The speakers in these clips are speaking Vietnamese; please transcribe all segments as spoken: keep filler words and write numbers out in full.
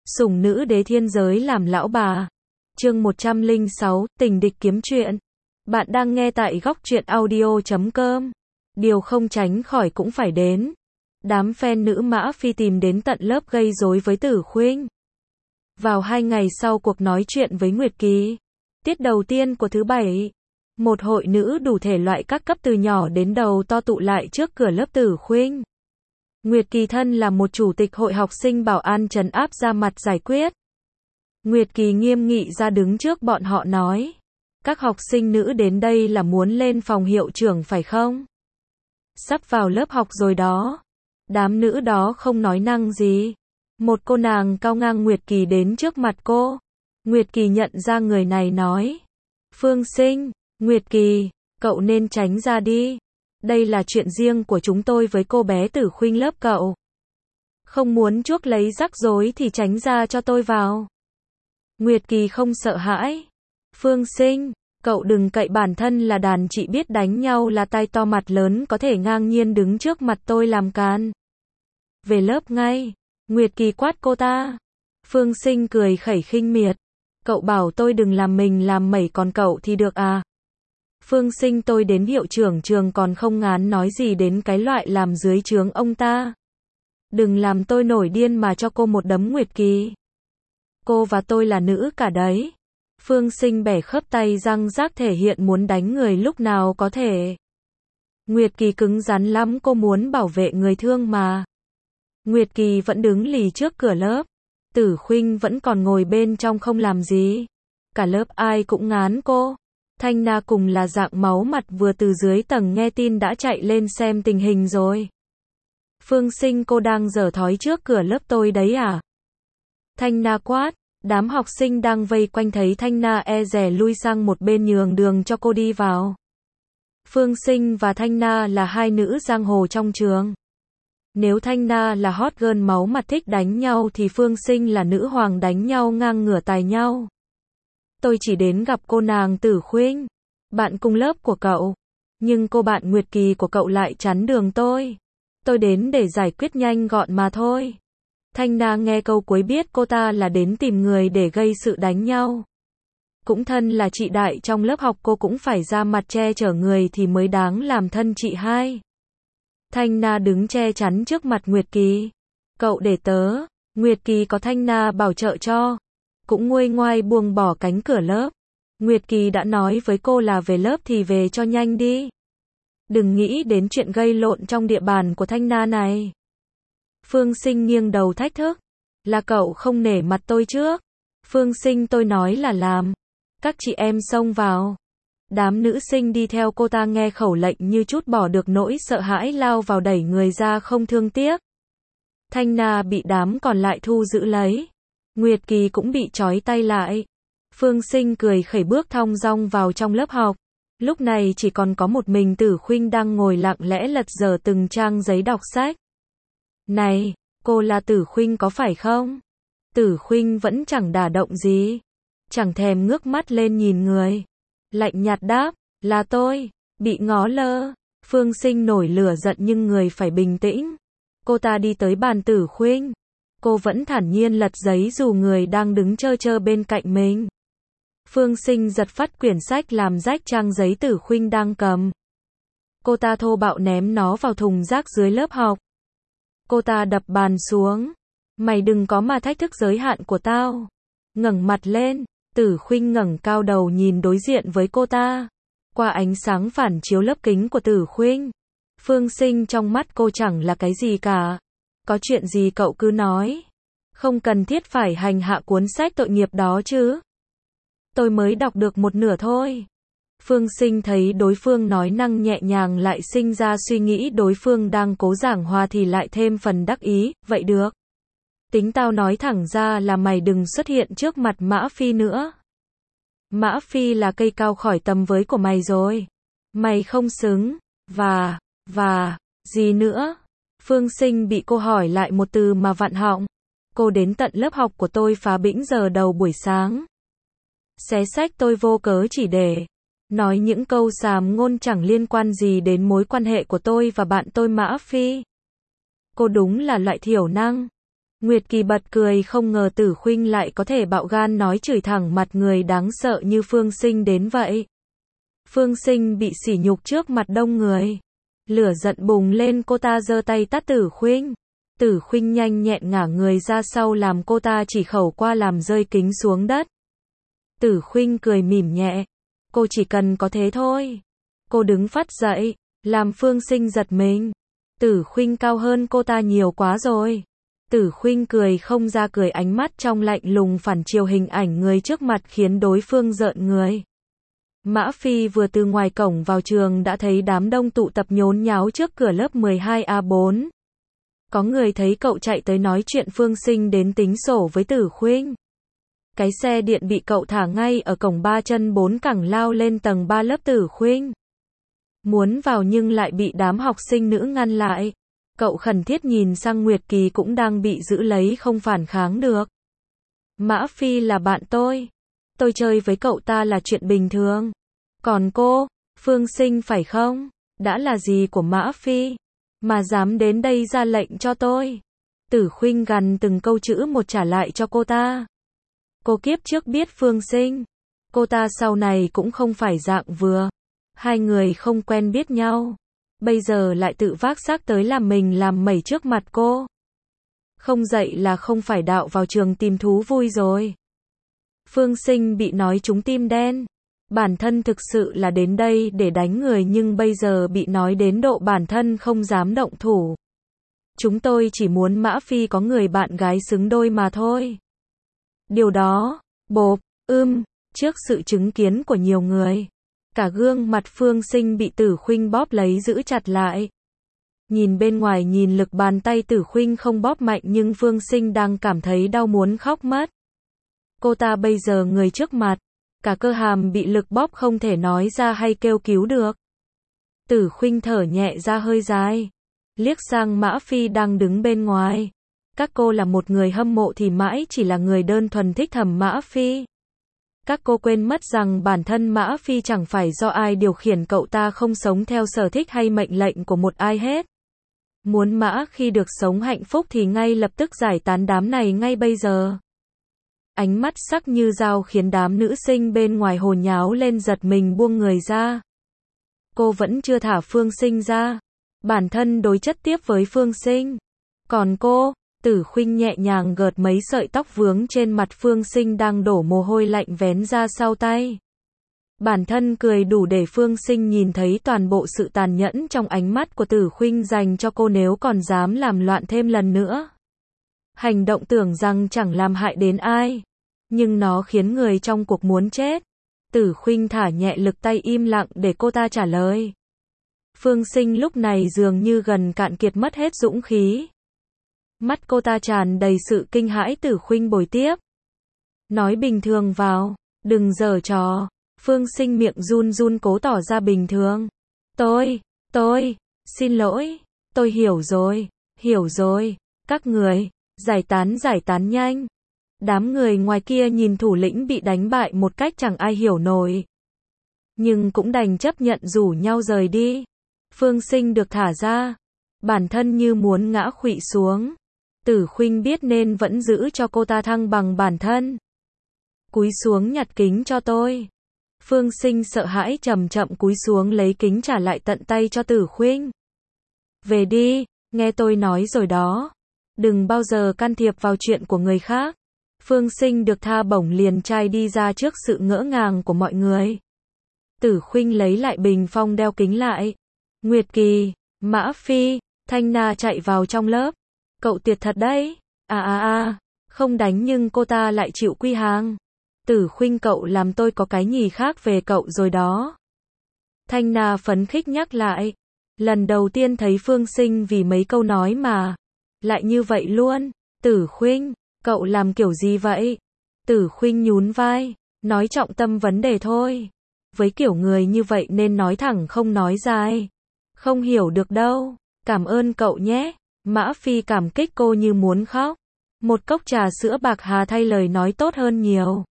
Sủng nữ đế thiên giới làm lão bà. Chương một trăm lẻ sáu, tình địch kiếm chuyện. Bạn đang nghe tại góc truyện audio chấm com. Điều không tránh khỏi cũng phải đến. Đám fan nữ Mã Phi tìm đến tận lớp gây rối với Tử Khuynh. Vào hai ngày sau cuộc nói chuyện với Nguyệt Kỳ, tiết đầu tiên của thứ bảy, một hội nữ đủ thể loại các cấp từ nhỏ đến đầu to tụ lại trước cửa lớp Tử Khuynh. Nguyệt Kỳ thân là một chủ tịch hội học sinh bảo an trấn áp ra mặt giải quyết. Nguyệt Kỳ nghiêm nghị ra đứng trước bọn họ nói: các học sinh nữ đến đây là muốn lên phòng hiệu trưởng phải không? Sắp vào lớp học rồi đó. Đám nữ đó không nói năng gì. Một cô nàng cao ngang Nguyệt Kỳ đến trước mặt cô. Nguyệt Kỳ nhận ra người này nói: Phương Sinh, Nguyệt Kỳ, cậu nên tránh ra đi. Đây là chuyện riêng của chúng tôi với cô bé Tử Khuynh lớp cậu. Không muốn chuốc lấy rắc rối thì tránh ra cho tôi vào. Nguyệt Kỳ không sợ hãi. Phương Sinh, cậu đừng cậy bản thân là đàn chị biết đánh nhau là tai to mặt lớn có thể ngang nhiên đứng trước mặt tôi làm càn. Về lớp ngay. Nguyệt Kỳ quát cô ta. Phương Sinh cười khẩy khinh miệt. Cậu bảo tôi đừng làm mình làm mẩy còn cậu thì được à? Phương Sinh tôi đến hiệu trưởng trường còn không ngán nói gì đến cái loại làm dưới trướng ông ta. Đừng làm tôi nổi điên mà cho cô một đấm. Nguyệt Kỳ. Cô và tôi là nữ cả đấy. Phương Sinh bẻ khớp tay răng rác thể hiện muốn đánh người lúc nào có thể. Nguyệt Kỳ cứng rắn lắm, cô muốn bảo vệ người thương mà. Nguyệt Kỳ vẫn đứng lì trước cửa lớp. Tử Khuynh vẫn còn ngồi bên trong không làm gì. Cả lớp ai cũng ngán cô. Thanh Na cùng là dạng máu mặt vừa từ dưới tầng nghe tin đã chạy lên xem tình hình rồi. Phương Sinh cô đang giở thói trước cửa lớp tôi đấy à? Thanh Na quát. Đám học sinh đang vây quanh thấy Thanh Na e dè lui sang một bên nhường đường cho cô đi vào. Phương Sinh và Thanh Na là hai nữ giang hồ trong trường. Nếu Thanh Na là hot girl máu mặt thích đánh nhau thì Phương Sinh là nữ hoàng đánh nhau ngang ngửa tài nhau. Tôi chỉ đến gặp cô nàng Tử Khuynh, bạn cùng lớp của cậu. Nhưng cô bạn Nguyệt Kỳ của cậu lại chắn đường tôi. Tôi đến để giải quyết nhanh gọn mà thôi. Thanh Na nghe câu cuối biết cô ta là đến tìm người để gây sự đánh nhau. Cũng thân là chị đại trong lớp học cô cũng phải ra mặt che chở người thì mới đáng làm thân chị hai. Thanh Na đứng che chắn trước mặt Nguyệt Kỳ. Cậu để tớ. Nguyệt Kỳ có Thanh Na bảo trợ cho. Cũng nguôi ngoai buông bỏ cánh cửa lớp. Nguyệt Kỳ đã nói với cô là về lớp thì về cho nhanh đi. Đừng nghĩ đến chuyện gây lộn trong địa bàn của Thanh Na này. Phương Sinh nghiêng đầu thách thức. Là cậu không nể mặt tôi trước. Phương Sinh tôi nói là làm. Các chị em xông vào. Đám nữ sinh đi theo cô ta nghe khẩu lệnh như chút bỏ được nỗi sợ hãi lao vào đẩy người ra không thương tiếc. Thanh Na bị đám còn lại thu giữ lấy. Nguyệt Kỳ cũng bị trói tay lại. Phương Sinh cười khẩy bước thong dong vào trong lớp học. Lúc này chỉ còn có một mình Tử Khuynh đang ngồi lặng lẽ lật dở từng trang giấy đọc sách. Này, cô là Tử Khuynh có phải không? Tử Khuynh vẫn chẳng đả động gì. Chẳng thèm ngước mắt lên nhìn người. Lạnh nhạt đáp, là tôi. Bị ngó lơ. Phương Sinh nổi lửa giận nhưng người phải bình tĩnh. Cô ta đi tới bàn Tử Khuynh. Cô vẫn thản nhiên lật giấy dù người đang đứng chơ chơ bên cạnh mình. Phương Sinh giật phắt quyển sách làm rách trang giấy Tử Khuynh đang cầm. Cô ta thô bạo ném nó vào thùng rác dưới lớp học. Cô ta đập bàn xuống. Mày đừng có mà thách thức giới hạn của tao. Ngẩng mặt lên. Tử Khuynh ngẩng cao đầu nhìn đối diện với cô ta. Qua ánh sáng phản chiếu lớp kính của Tử Khuynh, Phương Sinh trong mắt cô chẳng là cái gì cả. Có chuyện gì cậu cứ nói. Không cần thiết phải hành hạ cuốn sách tội nghiệp đó chứ. Tôi mới đọc được một nửa thôi. Phương Sinh thấy đối phương nói năng nhẹ nhàng lại sinh ra suy nghĩ đối phương đang cố giảng hòa thì lại thêm phần đắc ý. Vậy được. Tính tao nói thẳng ra là mày đừng xuất hiện trước mặt Mã Phi nữa. Mã Phi là cây cao khỏi tầm với của mày rồi. Mày không xứng. Và, và, gì nữa? Phương Sinh bị cô hỏi lại một từ mà vặn họng. Cô đến tận lớp học của tôi phá bĩnh giờ đầu buổi sáng. Xé sách tôi vô cớ chỉ để nói những câu sàm ngôn chẳng liên quan gì đến mối quan hệ của tôi và bạn tôi Mã Phi. Cô đúng là loại thiểu năng. Nguyệt Kỳ bật cười không ngờ Tử Khuynh lại có thể bạo gan nói chửi thẳng mặt người đáng sợ như Phương Sinh đến vậy. Phương Sinh bị sỉ nhục trước mặt đông người. Lửa giận bùng lên, cô ta giơ tay tát Tử Khuynh. Tử Khuynh nhanh nhẹn ngả người ra sau làm cô ta chỉ khẩu qua làm rơi kính xuống đất. Tử Khuynh cười mỉm nhẹ. Cô chỉ cần có thế thôi. Cô đứng phắt dậy, làm Phương Sinh giật mình. Tử Khuynh cao hơn cô ta nhiều quá rồi. Tử Khuynh cười không ra cười, ánh mắt trong lạnh lùng phản chiếu hình ảnh người trước mặt khiến đối phương rợn người. Mã Phi vừa từ ngoài cổng vào trường đã thấy đám đông tụ tập nhốn nháo trước cửa lớp mười hai A bốn. Có người thấy cậu chạy tới nói chuyện Phương Sinh đến tính sổ với Tử Khuynh. Cái xe điện bị cậu thả ngay ở cổng ba chân bốn cẳng lao lên tầng ba lớp Tử Khuynh. Muốn vào nhưng lại bị đám học sinh nữ ngăn lại. Cậu khẩn thiết nhìn sang Nguyệt Kỳ cũng đang bị giữ lấy không phản kháng được. Mã Phi là bạn tôi. Tôi chơi với cậu ta là chuyện bình thường. Còn cô, Phương Sinh phải không? Đã là gì của Mã Phi? Mà dám đến đây ra lệnh cho tôi. Tử Khuynh gằn từng câu chữ một trả lại cho cô ta. Cô kiếp trước biết Phương Sinh. Cô ta sau này cũng không phải dạng vừa. Hai người không quen biết nhau. Bây giờ lại tự vác xác tới làm mình làm mẩy trước mặt cô. Không dậy là không phải đạo vào trường tìm thú vui rồi. Phương Sinh bị nói trúng tim đen. Bản thân thực sự là đến đây để đánh người nhưng bây giờ bị nói đến độ bản thân không dám động thủ. Chúng tôi chỉ muốn Mã Phi có người bạn gái xứng đôi mà thôi. Điều đó, bộp, ưm, trước sự chứng kiến của nhiều người. Cả gương mặt Phương Sinh bị Tử Khuynh bóp lấy giữ chặt lại. Nhìn bên ngoài nhìn lực bàn tay Tử Khuynh không bóp mạnh nhưng Phương Sinh đang cảm thấy đau muốn khóc mất. Cô ta bây giờ người trước mặt, cả cơ hàm bị lực bóp không thể nói ra hay kêu cứu được. Tử Khuynh thở nhẹ ra hơi dài, liếc sang Mã Phi đang đứng bên ngoài. Các cô là một người hâm mộ thì mãi chỉ là người đơn thuần thích thầm Mã Phi. Các cô quên mất rằng bản thân Mã Phi chẳng phải do ai điều khiển, cậu ta không sống theo sở thích hay mệnh lệnh của một ai hết. Muốn Mã khi được sống hạnh phúc thì ngay lập tức giải tán đám này ngay bây giờ. Ánh mắt sắc như dao khiến đám nữ sinh bên ngoài hồn nháo lên giật mình buông người ra. Cô vẫn chưa thả Phương Sinh ra. Bản thân đối chất tiếp với Phương Sinh. Còn cô, Tử Khuynh nhẹ nhàng gợt mấy sợi tóc vướng trên mặt Phương Sinh đang đổ mồ hôi lạnh vén ra sau tay. Bản thân cười đủ để Phương Sinh nhìn thấy toàn bộ sự tàn nhẫn trong ánh mắt của Tử Khuynh dành cho cô nếu còn dám làm loạn thêm lần nữa. Hành động tưởng rằng chẳng làm hại đến ai, nhưng nó khiến người trong cuộc muốn chết. Tử Khuynh thả nhẹ lực tay im lặng để cô ta trả lời. Phương Sinh lúc này dường như gần cạn kiệt mất hết dũng khí. Mắt cô ta tràn đầy sự kinh hãi. Tử Khuynh bồi tiếp. Nói bình thường vào, đừng giở trò. Phương Sinh miệng run run cố tỏ ra bình thường. Tôi, tôi, xin lỗi, tôi hiểu rồi, hiểu rồi, các người, giải tán giải tán nhanh. Đám người ngoài kia nhìn thủ lĩnh bị đánh bại một cách chẳng ai hiểu nổi. Nhưng cũng đành chấp nhận rủ nhau rời đi. Phương Sinh được thả ra. Bản thân như muốn ngã khuỵu xuống. Tử Khuynh biết nên vẫn giữ cho cô ta thăng bằng bản thân. Cúi xuống nhặt kính cho tôi. Phương Sinh sợ hãi chậm chậm cúi xuống lấy kính trả lại tận tay cho Tử Khuynh. Về đi, nghe tôi nói rồi đó. Đừng bao giờ can thiệp vào chuyện của người khác. Phương Sinh được tha bổng liền trai đi ra trước sự ngỡ ngàng của mọi người. Tử Khuynh lấy lại bình phong đeo kính lại. Nguyệt Kỳ, Mã Phi, Thanh Na chạy vào trong lớp. Cậu tuyệt thật đấy. À à à, không đánh nhưng cô ta lại chịu quy hàng. Tử Khuynh cậu làm tôi có cái nhìn khác về cậu rồi đó. Thanh Na phấn khích nhắc lại. Lần đầu tiên thấy Phương Sinh vì mấy câu nói mà lại như vậy luôn. Tử Khuynh, cậu làm kiểu gì vậy? Tử Khuynh nhún vai, nói trọng tâm vấn đề thôi. Với kiểu người như vậy nên nói thẳng không nói dài. Không hiểu được đâu. Cảm ơn cậu nhé. Mã Phi cảm kích cô như muốn khóc. Một cốc trà sữa bạc hà thay lời nói tốt hơn nhiều.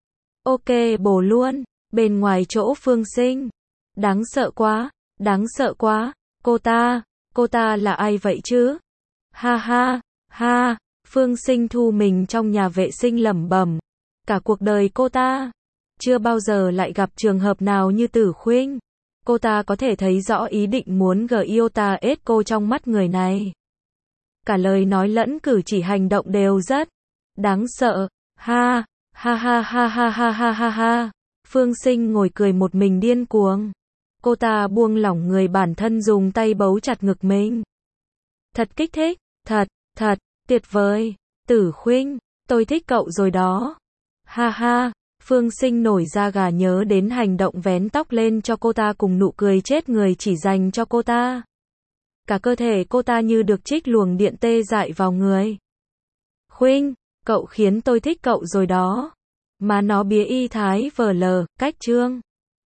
Ok bổ luôn. Bên ngoài chỗ Phương Sinh. Đáng sợ quá, đáng sợ quá. Cô ta, cô ta là ai vậy chứ? Ha ha, ha. Phương Sinh thu mình trong nhà vệ sinh lẩm bẩm. Cả cuộc đời cô ta chưa bao giờ lại gặp trường hợp nào như Tử Khuynh. Cô ta có thể thấy rõ ý định muốn gờ iota ết cô trong mắt người này. Cả lời nói lẫn cử chỉ hành động đều rất đáng sợ. Ha, ha ha ha ha ha ha ha ha. Phương Sinh ngồi cười một mình điên cuồng. Cô ta buông lỏng người bản thân dùng tay bấu chặt ngực mình. Thật kích thích, thật, thật, tuyệt vời. Tử Khuynh, tôi thích cậu rồi đó. Ha ha, Phương Sinh nổi da gà nhớ đến hành động vén tóc lên cho cô ta cùng nụ cười chết người chỉ dành cho cô ta. Cả cơ thể cô ta như được trích luồng điện tê dại vào người. Khuynh, cậu khiến tôi thích cậu rồi đó. Má nó bía y thái vờ lờ, cách trương.